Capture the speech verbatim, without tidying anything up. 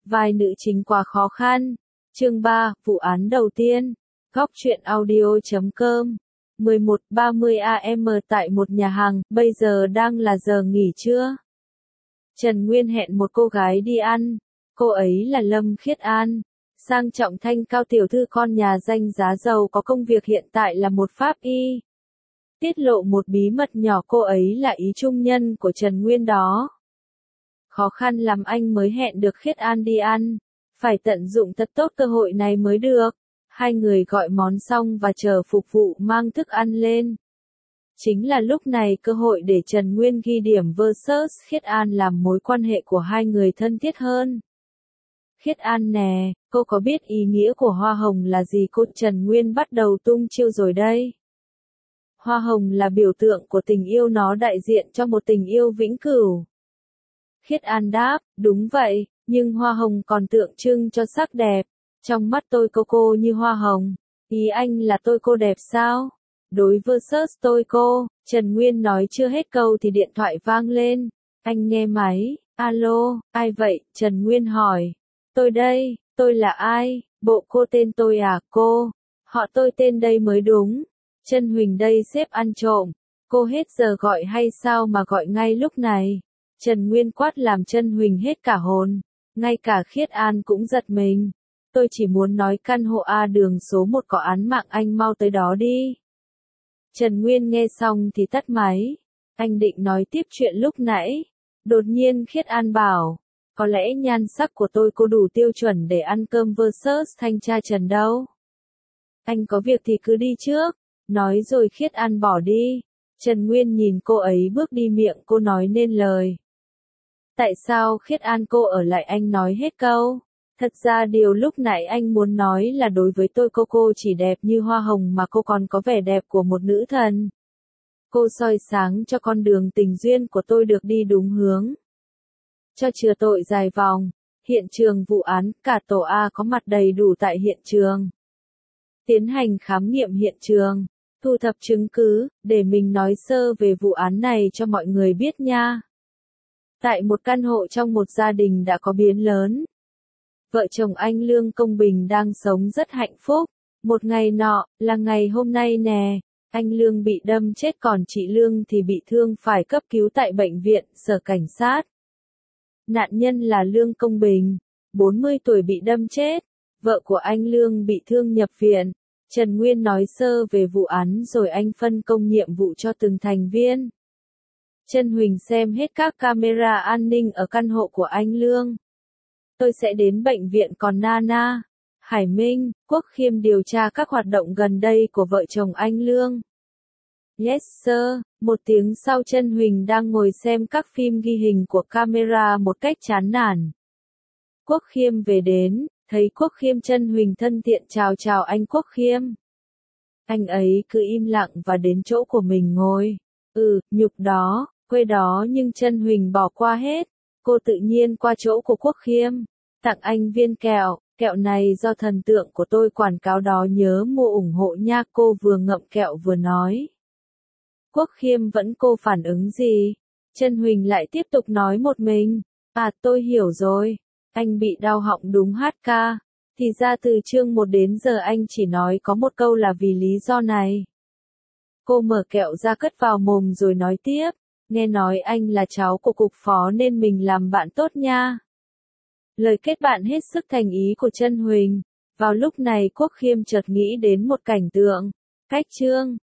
vai nữ chính quá khó khăn. Chương ba, vụ án đầu tiên. Góc truyện audio chấm com. mười một ba mươi a em tại một nhà hàng, bây giờ đang là giờ nghỉ trưa. Trần Nguyên hẹn một cô gái đi ăn. Cô ấy là Lâm Khiết An, sang trọng thanh cao tiểu thư con nhà danh giá giàu có công việc hiện tại là một pháp y. Tiết lộ một bí mật nhỏ, cô ấy là ý trung nhân của Trần Nguyên đó. Khó khăn lắm anh mới hẹn được Khiết An đi ăn, phải tận dụng thật tốt cơ hội này mới được. Hai người gọi món xong và chờ phục vụ mang thức ăn lên. Chính là lúc này cơ hội để Trần Nguyên ghi điểm versus Khiết An làm mối quan hệ của hai người thân thiết hơn. Khiết An nè, cô có biết ý nghĩa của hoa hồng là gì? Cô Trần Nguyên bắt đầu tung chiêu rồi đây. Hoa hồng là biểu tượng của tình yêu, nó đại diện cho một tình yêu vĩnh cửu. Khiết An đáp, đúng vậy, nhưng hoa hồng còn tượng trưng cho sắc đẹp. Trong mắt tôi cô cô như hoa hồng. Ý anh là tôi cô đẹp sao? Đối versus tôi cô, Trần Nguyên nói chưa hết câu thì điện thoại vang lên. Anh nghe máy, alo, ai vậy? Trần Nguyên hỏi. Tôi đây, tôi là ai? Bộ cô tên tôi à? Cô, họ tôi tên đây mới đúng. Trân Huỳnh đây, sếp ăn trộm. Cô hết giờ gọi hay sao mà gọi ngay lúc này? Trần Nguyên quát làm Trân Huỳnh hết cả hồn. Ngay cả Khiết An cũng giật mình. Tôi chỉ muốn nói căn hộ A đường số một có án mạng, anh mau tới đó đi. Trần Nguyên nghe xong thì tắt máy. Anh định nói tiếp chuyện lúc nãy. Đột nhiên Khiết An bảo. Có lẽ nhan sắc của tôi cô đủ tiêu chuẩn để ăn cơm versus thanh tra Trần đâu. Anh có việc thì cứ đi trước. Nói rồi Khiết An bỏ đi. Trần Nguyên nhìn cô ấy bước đi, miệng cô nói nên lời. Tại sao Khiết An cô ở lại? Anh nói hết câu. Thật ra điều lúc nãy anh muốn nói là đối với tôi cô cô chỉ đẹp như hoa hồng mà cô còn có vẻ đẹp của một nữ thần. Cô soi sáng cho con đường tình duyên của tôi được đi đúng hướng. Cho chừa tội dài vòng. Hiện trường vụ án, cả tổ A có mặt đầy đủ tại hiện trường. Tiến hành khám nghiệm hiện trường, thu thập chứng cứ, để mình nói sơ về vụ án này cho mọi người biết nha. Tại một căn hộ trong một gia đình đã có biến lớn. Vợ chồng anh Lương Công Bình đang sống rất hạnh phúc. Một ngày nọ, là ngày hôm nay nè, anh Lương bị đâm chết còn chị Lương thì bị thương phải cấp cứu tại bệnh viện, sở cảnh sát. Nạn nhân là Lương Công Bình, bốn mươi tuổi bị đâm chết. Vợ của anh Lương bị thương nhập viện. Trần Nguyên nói sơ về vụ án rồi anh phân công nhiệm vụ cho từng thành viên. Trân Huỳnh xem hết các camera an ninh ở căn hộ của anh Lương. Tôi sẽ đến bệnh viện, còn Nana, Hải Minh, Quốc Khiêm điều tra các hoạt động gần đây của vợ chồng anh Lương. Yes sir. Một tiếng sau Trân Huỳnh đang ngồi xem các phim ghi hình của camera một cách chán nản. Quốc Khiêm về đến, thấy Quốc Khiêm Trân Huỳnh thân thiện chào chào anh Quốc Khiêm. Anh ấy cứ im lặng và đến chỗ của mình ngồi. Ừ, nhục đó, quê đó, nhưng Trân Huỳnh bỏ qua hết. Cô tự nhiên qua chỗ của Quốc Khiêm. Tặng anh viên kẹo, kẹo này do thần tượng của tôi quảng cáo đó, nhớ mua ủng hộ nha. Cô vừa ngậm kẹo vừa nói. Quốc Khiêm vẫn cô phản ứng gì? Trân Huỳnh lại tiếp tục nói một mình. À, tôi hiểu rồi. Anh bị đau họng đúng hát ca. Thì ra từ chương một đến giờ anh chỉ nói có một câu là vì lý do này. Cô mở kẹo ra cất vào mồm rồi nói tiếp. Nghe nói anh là cháu của cục phó nên mình làm bạn tốt nha. Lời kết bạn hết sức thành ý của Trân Huỳnh. Vào lúc này Quốc Khiêm chợt nghĩ đến một cảnh tượng. Cách chương